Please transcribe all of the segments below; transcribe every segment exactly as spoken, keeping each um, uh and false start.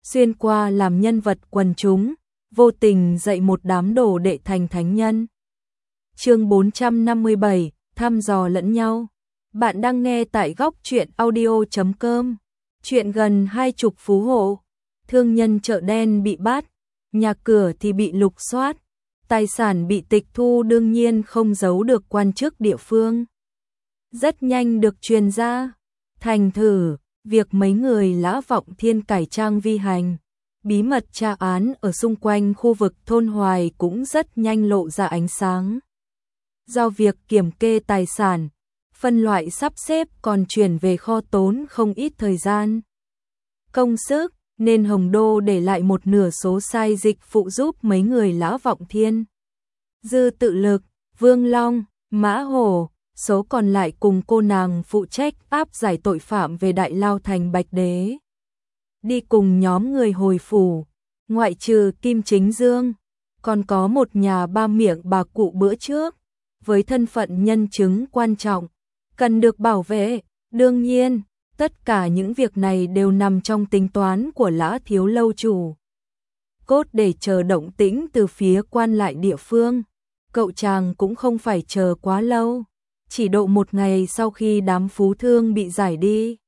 xuyên qua làm nhân vật quần chúng, vô tình dạy một đám đồ đệ thành thánh nhân. Chương bốn trăm năm mươi bảy, thăm dò lẫn nhau. Bạn đang nghe tại góc truyện audio chấm com. Chuyện gần hai chục phú hộ, thương nhân chợ đen bị bắt, nhà cửa thì bị lục soát, tài sản bị tịch thu, đương nhiên không giấu được quan chức địa phương. Rất nhanh được truyền ra, thành thử việc mấy người Lã Vọng Thiên cải trang vi hành, bí mật tra án ở xung quanh khu vực thôn Hoài cũng rất nhanh lộ ra ánh sáng. Do việc kiểm kê tài sản, phân loại sắp xếp còn chuyển về kho tốn không ít thời gian, công sức, nên Hồng Đô để lại một nửa số sai dịch phụ giúp mấy người Lã Vọng Thiên. Dư Tự Lực, Vương Long, Mã Hổ, số còn lại cùng cô nàng phụ trách áp giải tội phạm về Đại Lao thành Bạch Đế. Đi cùng nhóm người hồi phủ, ngoại trừ Kim Chính Dương, còn có một nhà ba miệng bà cụ bữa trước, với thân phận nhân chứng quan trọng, cần được bảo vệ. Đương nhiên, tất cả những việc này đều nằm trong tính toán của Lã thiếu lâu chủ. Cốt để chờ động tĩnh từ phía quan lại địa phương, cậu chàng cũng không phải chờ quá lâu. Chỉ độ một ngày sau khi đám phú thương bị giải đi,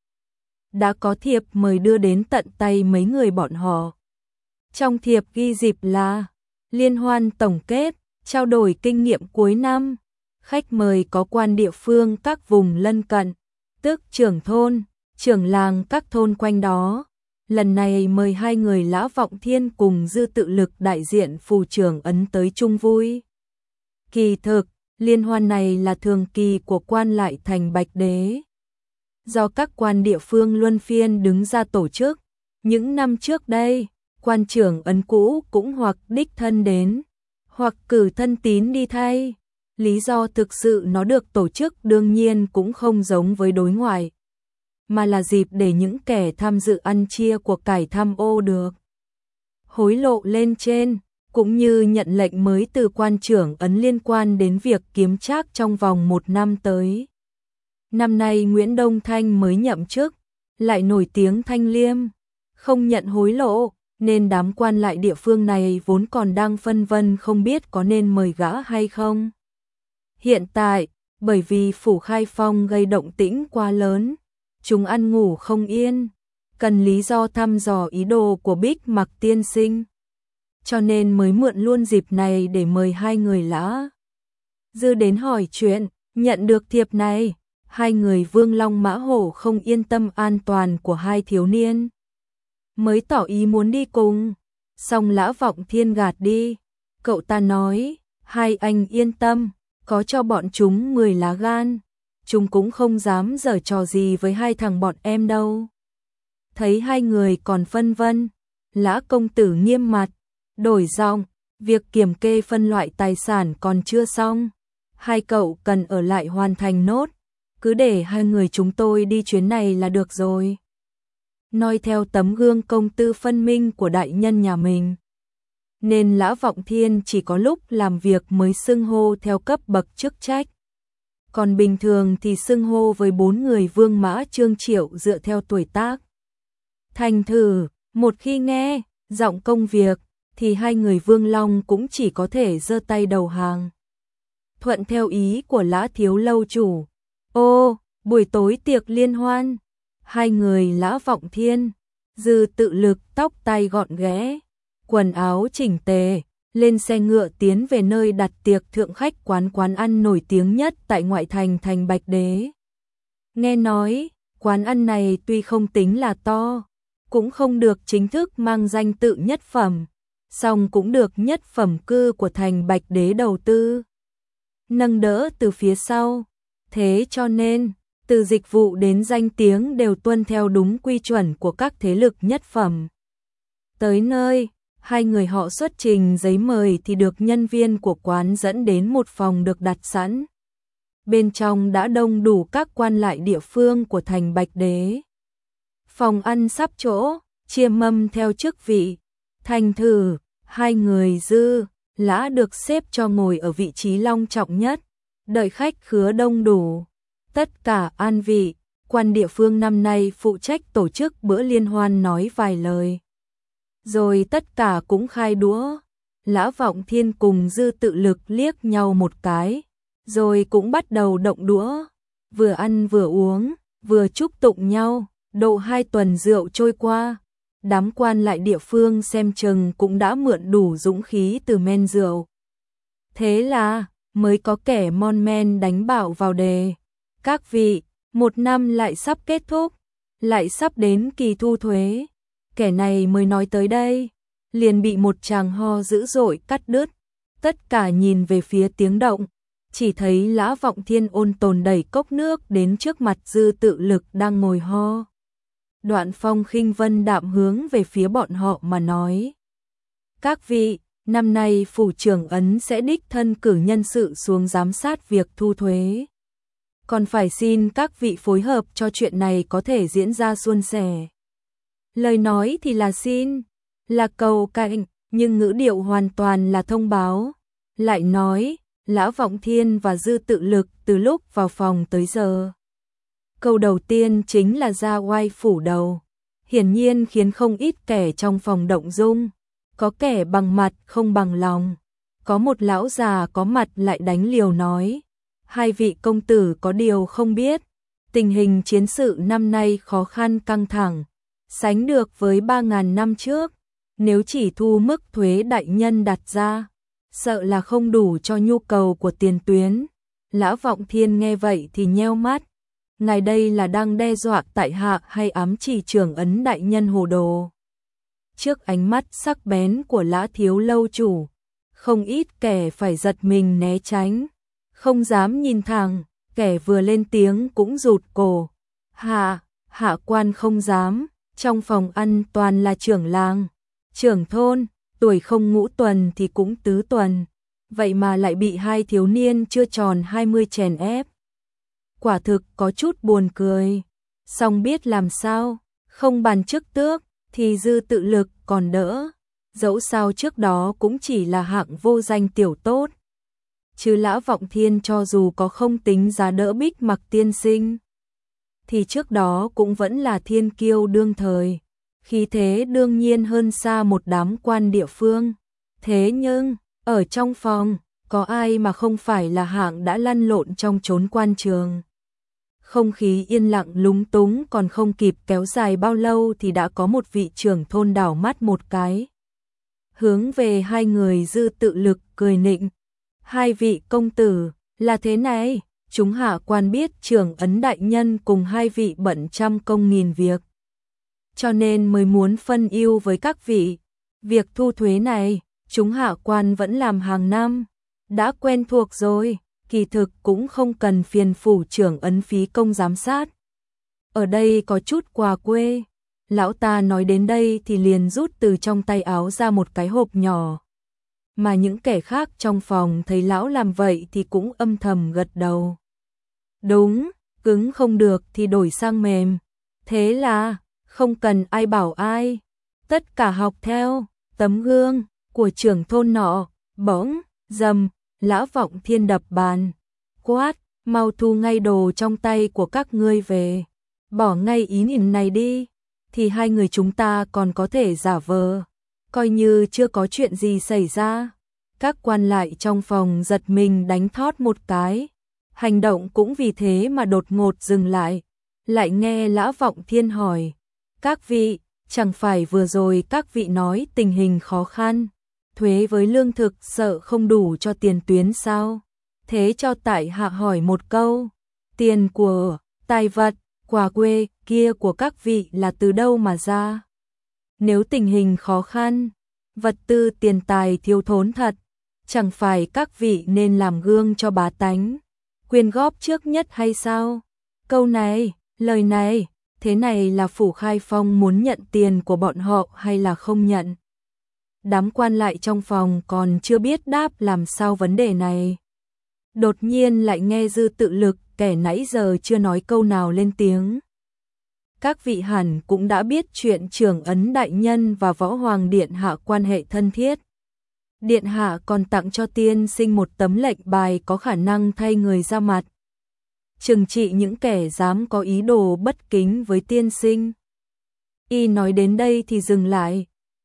đã có thiệp mời đưa đến tận tay mấy người bọn họ. Trong thiệp ghi dịp là liên hoan tổng kết, trao đổi kinh nghiệm cuối năm. Khách mời có quan địa phương các vùng lân cận, tức trưởng thôn, trưởng làng các thôn quanh đó. Lần này mời hai người Lã Vọng Thiên cùng Dư Tự Lực đại diện phù trưởng ấn tới chung vui. Kỳ thực, liên hoan này là thường kỳ của quan lại thành Bạch Đế, do các quan địa phương luân phiên đứng ra tổ chức. Những năm trước đây, quan trưởng ấn cũ cũng hoặc đích thân đến, hoặc cử thân tín đi thay. Lý do thực sự nó được tổ chức đương nhiên cũng không giống với đối ngoại, mà là dịp để những kẻ tham dự ăn chia của cải tham ô được hối lộ lên trên, cũng như nhận lệnh mới từ quan trưởng ấn liên quan đến việc kiếm trác trong vòng một năm tới. Năm nay Nguyễn Đông Thanh mới nhậm chức, lại nổi tiếng thanh liêm, không nhận hối lộ, nên đám quan lại địa phương này vốn còn đang phân vân không biết có nên mời gã hay không. Hiện tại, bởi vì phủ Khai Phong gây động tĩnh quá lớn, chúng ăn ngủ không yên, cần lý do thăm dò ý đồ của Bích Mặc tiên sinh, cho nên mới mượn luôn dịp này để mời hai người Lã Dư đến hỏi chuyện. Nhận được thiệp này, hai người Vương Long Mã Hổ không yên tâm an toàn của hai thiếu niên, mới tỏ ý muốn đi cùng. Song Lã Vọng Thiên gạt đi, cậu ta nói, hai anh yên tâm, có cho bọn chúng mười lá gan, chúng cũng không dám giở trò gì với hai thằng bọn em đâu. Thấy hai người còn phân vân, Lã công tử nghiêm mặt, đổi giọng, việc kiểm kê phân loại tài sản còn chưa xong, hai cậu cần ở lại hoàn thành nốt, cứ để hai người chúng tôi đi chuyến này là được rồi. Noi theo tấm gương công tư phân minh của đại nhân nhà mình, nên Lã Vọng Thiên chỉ có lúc làm việc mới xưng hô theo cấp bậc chức trách, còn bình thường thì xưng hô với bốn người Vương Mã Trương Triệu dựa theo tuổi tác. Thành thử, một khi nghe giọng công việc, thì hai người Vương Long cũng chỉ có thể giơ tay đầu hàng, thuận theo ý của Lã thiếu lâu chủ. Ô, buổi tối tiệc liên hoan, hai người Lã Vọng Thiên, Dư Tự Lực tóc tai gọn ghẽ, quần áo chỉnh tề, lên xe ngựa tiến về nơi đặt tiệc thượng khách quán quán ăn nổi tiếng nhất tại ngoại thành thành Bạch Đế. Nghe nói, quán ăn này tuy không tính là to, cũng không được chính thức mang danh tự nhất phẩm, song cũng được nhất phẩm cư của thành Bạch Đế đầu tư, nâng đỡ từ phía sau. Thế cho nên, từ dịch vụ đến danh tiếng đều tuân theo đúng quy chuẩn của các thế lực nhất phẩm. Tới nơi, hai người họ xuất trình giấy mời thì được nhân viên của quán dẫn đến một phòng được đặt sẵn. Bên trong đã đông đủ các quan lại địa phương của thành Bạch Đế. Phòng ăn sắp chỗ, chia mâm theo chức vị. Thành thử, hai người Dư, Lã được xếp cho ngồi ở vị trí long trọng nhất, đợi khách khứa đông đủ. Tất cả an vị, quan địa phương năm nay phụ trách tổ chức bữa liên hoan nói vài lời. rồi tất cả cũng khai đũa. Lã Vọng Thiên cùng Dư Tự Lực liếc nhau một cái, rồi cũng bắt đầu động đũa, vừa ăn vừa uống, vừa chúc tụng nhau. Độ hai tuần rượu trôi qua, đám quan lại địa phương xem chừng cũng đã mượn đủ dũng khí từ men rượu. Thế là mới có kẻ mon men đánh bảo vào đề. Các vị, một năm lại sắp kết thúc, lại sắp đến kỳ thu thuế. Kẻ này mới nói tới đây, liền bị một tràng ho dữ dội cắt đứt. Tất cả nhìn về phía tiếng động, chỉ thấy Lã Vọng Thiên ôn tồn đẩy cốc nước đến trước mặt Dư Tự Lực đang ngồi ho. Đoạn Phong khinh vân đạm hướng về phía bọn họ mà nói: các vị, năm nay phủ trưởng ấn sẽ đích thân cử nhân sự xuống giám sát việc thu thuế. Còn phải xin các vị phối hợp cho chuyện này có thể diễn ra suôn sẻ. Lời nói thì là xin, là cầu cạnh, nhưng ngữ điệu hoàn toàn là thông báo. Lại nói, Lã Vọng Thiên và Dư Tự Lực từ lúc vào phòng tới giờ, câu đầu tiên chính là ra oai phủ đầu, hiển nhiên khiến không ít kẻ trong phòng động dung, có kẻ bằng mặt không bằng lòng. Có một lão già có mặt lại đánh liều nói: hai vị công tử có điều không biết, tình hình chiến sự năm nay khó khăn căng thẳng, sánh được với ba ngàn năm trước, nếu chỉ thu mức thuế đại nhân đặt ra, sợ là không đủ cho nhu cầu của tiền tuyến. Lã Vọng Thiên nghe vậy thì nheo mắt, ngài đây là đang đe dọa tại hạ hay ám chỉ trưởng ấn đại nhân hồ đồ? Trước ánh mắt sắc bén của Lã thiếu lâu chủ, không ít kẻ phải giật mình né tránh, không dám nhìn thẳng, kẻ vừa lên tiếng cũng rụt cổ. Hạ, hạ quan không dám, trong phòng ăn toàn là trưởng làng, trưởng thôn, tuổi không ngũ tuần thì cũng tứ tuần, vậy mà lại bị hai thiếu niên chưa tròn hai mươi chèn ép. Quả thực có chút buồn cười, song biết làm sao, không bàn chức tước thì Dư Tự Lực còn đỡ, dẫu sao trước đó cũng chỉ là hạng vô danh tiểu tốt. Chứ Lã Vọng Thiên cho dù có không tính giá đỡ Bích Mặc tiên sinh, thì trước đó cũng vẫn là thiên kiêu đương thời, khí thế đương nhiên hơn xa một đám quan địa phương. Thế nhưng, ở trong phòng, có ai mà không phải là hạng đã lăn lộn trong chốn quan trường. Không khí yên lặng lúng túng còn không kịp kéo dài bao lâu thì đã có một vị trưởng thôn đảo mắt một cái, hướng về hai người Dư Tự Lực cười nịnh: hai vị công tử, là thế này, chúng hạ quan biết trưởng ấn đại nhân cùng hai vị bận trăm công nghìn việc, cho nên mới muốn phân ưu với các vị. Việc thu thuế này, chúng hạ quan vẫn làm hàng năm, đã quen thuộc rồi, kỳ thực cũng không cần phiền phủ trưởng ấn phí công giám sát. Ở đây có chút quà quê. Lão ta nói đến đây thì liền rút từ trong tay áo ra một cái hộp nhỏ, mà những kẻ khác trong phòng thấy lão làm vậy thì cũng âm thầm gật đầu. Đúng, cứng không được thì đổi sang mềm. Thế là, không cần ai bảo ai, tất cả học theo tấm gương của trưởng thôn nọ. Bỗng, dầm, Lã Vọng Thiên đập bàn, quát: mau thu ngay đồ trong tay của các ngươi về, bỏ ngay ý nhìn này đi, thì hai người chúng ta còn có thể giả vờ, coi như chưa có chuyện gì xảy ra. Các quan lại trong phòng giật mình đánh thót một cái, hành động cũng vì thế mà đột ngột dừng lại. Lại nghe Lã Vọng Thiên hỏi: các vị, chẳng phải vừa rồi các vị nói tình hình khó khăn, thuế với lương thực sợ không đủ cho tiền tuyến sao? Thế cho tại hạ hỏi một câu, tiền của, tài vật, quà quê kia của các vị là từ đâu mà ra? Nếu tình hình khó khăn, vật tư tiền tài thiếu thốn thật, chẳng phải các vị nên làm gương cho bá tánh, quyên góp trước nhất hay sao? Câu này, lời này, thế này là phủ Khai Phong muốn nhận tiền của bọn họ hay là không nhận? Đám quan lại trong phòng còn chưa biết đáp làm sao vấn đề này. Đột nhiên lại nghe Dư Tự Lực, kẻ nãy giờ chưa nói câu nào lên tiếng. Các vị hẳn cũng đã biết chuyện trưởng ấn đại nhân và võ hoàng điện hạ quan hệ thân thiết. Điện hạ còn tặng cho tiên sinh một tấm lệnh bài có khả năng thay người ra mặt, trừng trị những kẻ dám có ý đồ bất kính với tiên sinh. Y nói đến đây thì dừng lại,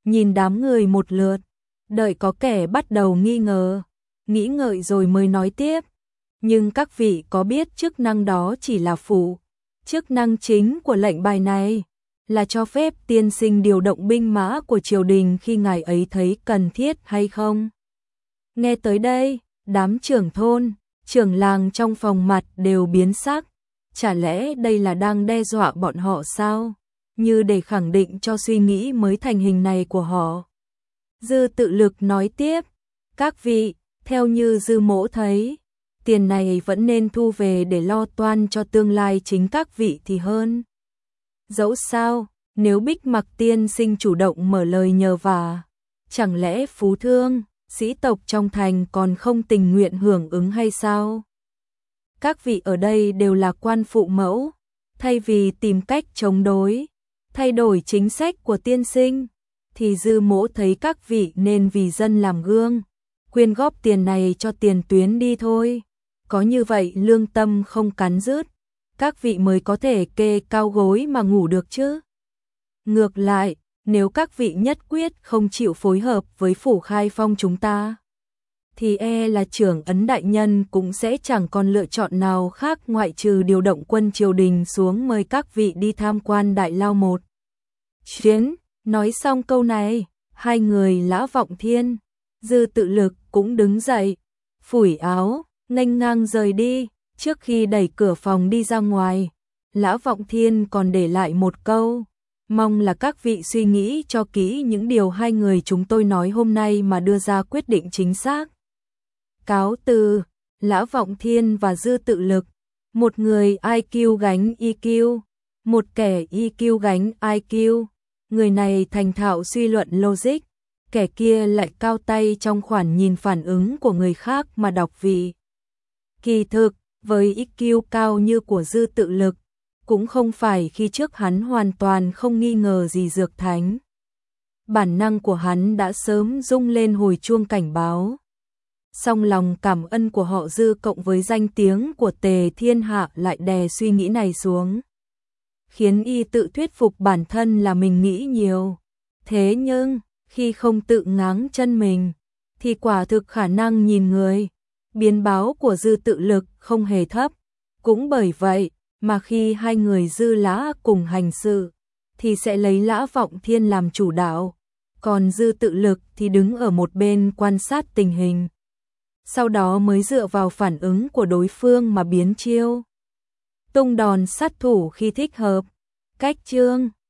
nhìn đám người một lượt, đợi có kẻ bắt đầu nghi ngờ, nghĩ ngợi rồi mới nói tiếp. Nhưng các vị có biết chức năng đó chỉ là phụ, chức năng chính của lệnh bài này là cho phép tiên sinh điều động binh mã của triều đình khi ngài ấy thấy cần thiết hay không? Nghe tới đây, đám trưởng thôn, trưởng làng trong phòng mặt đều biến sắc, chả lẽ đây là đang đe dọa bọn họ sao? Như để khẳng định cho suy nghĩ mới thành hình này của họ. Dư Tự Lực nói tiếp, các vị, theo như Dư Mỗ thấy, tiền này vẫn nên thu về để lo toan cho tương lai chính các vị thì hơn. Dẫu sao, nếu Bích Mặc tiên sinh chủ động mở lời nhờ vả, chẳng lẽ phú thương, sĩ tộc trong thành còn không tình nguyện hưởng ứng hay sao? Các vị ở đây đều là quan phụ mẫu, thay vì tìm cách chống đối, thay đổi chính sách của tiên sinh, thì Dư Mỗ thấy các vị nên vì dân làm gương, quyên góp tiền này cho tiền tuyến đi thôi. Có như vậy lương tâm không cắn rứt, các vị mới có thể kê cao gối mà ngủ được chứ. Ngược lại, nếu các vị nhất quyết không chịu phối hợp với phủ Khai Phong chúng ta, thì e là trưởng ấn đại nhân cũng sẽ chẳng còn lựa chọn nào khác ngoại trừ điều động quân triều đình xuống mời các vị đi tham quan Đại Lao một chuyến. Nói xong câu này, hai người Lã Vọng Thiên, Dư Tự Lực cũng đứng dậy, phủi áo, nghênh ngang rời đi. Trước khi đẩy cửa phòng đi ra ngoài, Lã Vọng Thiên còn để lại một câu, mong là các vị suy nghĩ cho kỹ những điều hai người chúng tôi nói hôm nay mà đưa ra quyết định chính xác. Cáo từ. Lã Vọng Thiên và Dư Tự Lực, một người i kiu gánh i kiu, một kẻ i kiu gánh i kiu. Người này thành thạo suy luận logic, kẻ kia lại cao tay trong khoản nhìn phản ứng của người khác mà đọc vị. Kỳ thực, với i kiu cao như của Dư Tự Lực, cũng không phải khi trước hắn hoàn toàn không nghi ngờ gì Dược Thánh. Bản năng của hắn đã sớm rung lên hồi chuông cảnh báo. Song lòng cảm ơn của họ Dư cộng với danh tiếng của Tề Thiên Hạ lại đè suy nghĩ này xuống, khiến y tự thuyết phục bản thân là mình nghĩ nhiều. Thế nhưng, khi không tự ngáng chân mình, thì quả thực khả năng nhìn người, biến báo của Dư Tự Lực không hề thấp. Cũng bởi vậy, mà khi hai người Dư Lã cùng hành sự, thì sẽ lấy Lã Vọng Thiên làm chủ đạo, còn Dư Tự Lực thì đứng ở một bên quan sát tình hình. Sau đó mới dựa vào phản ứng của đối phương mà biến chiêu, tung đòn sát thủ khi thích hợp. Cách chương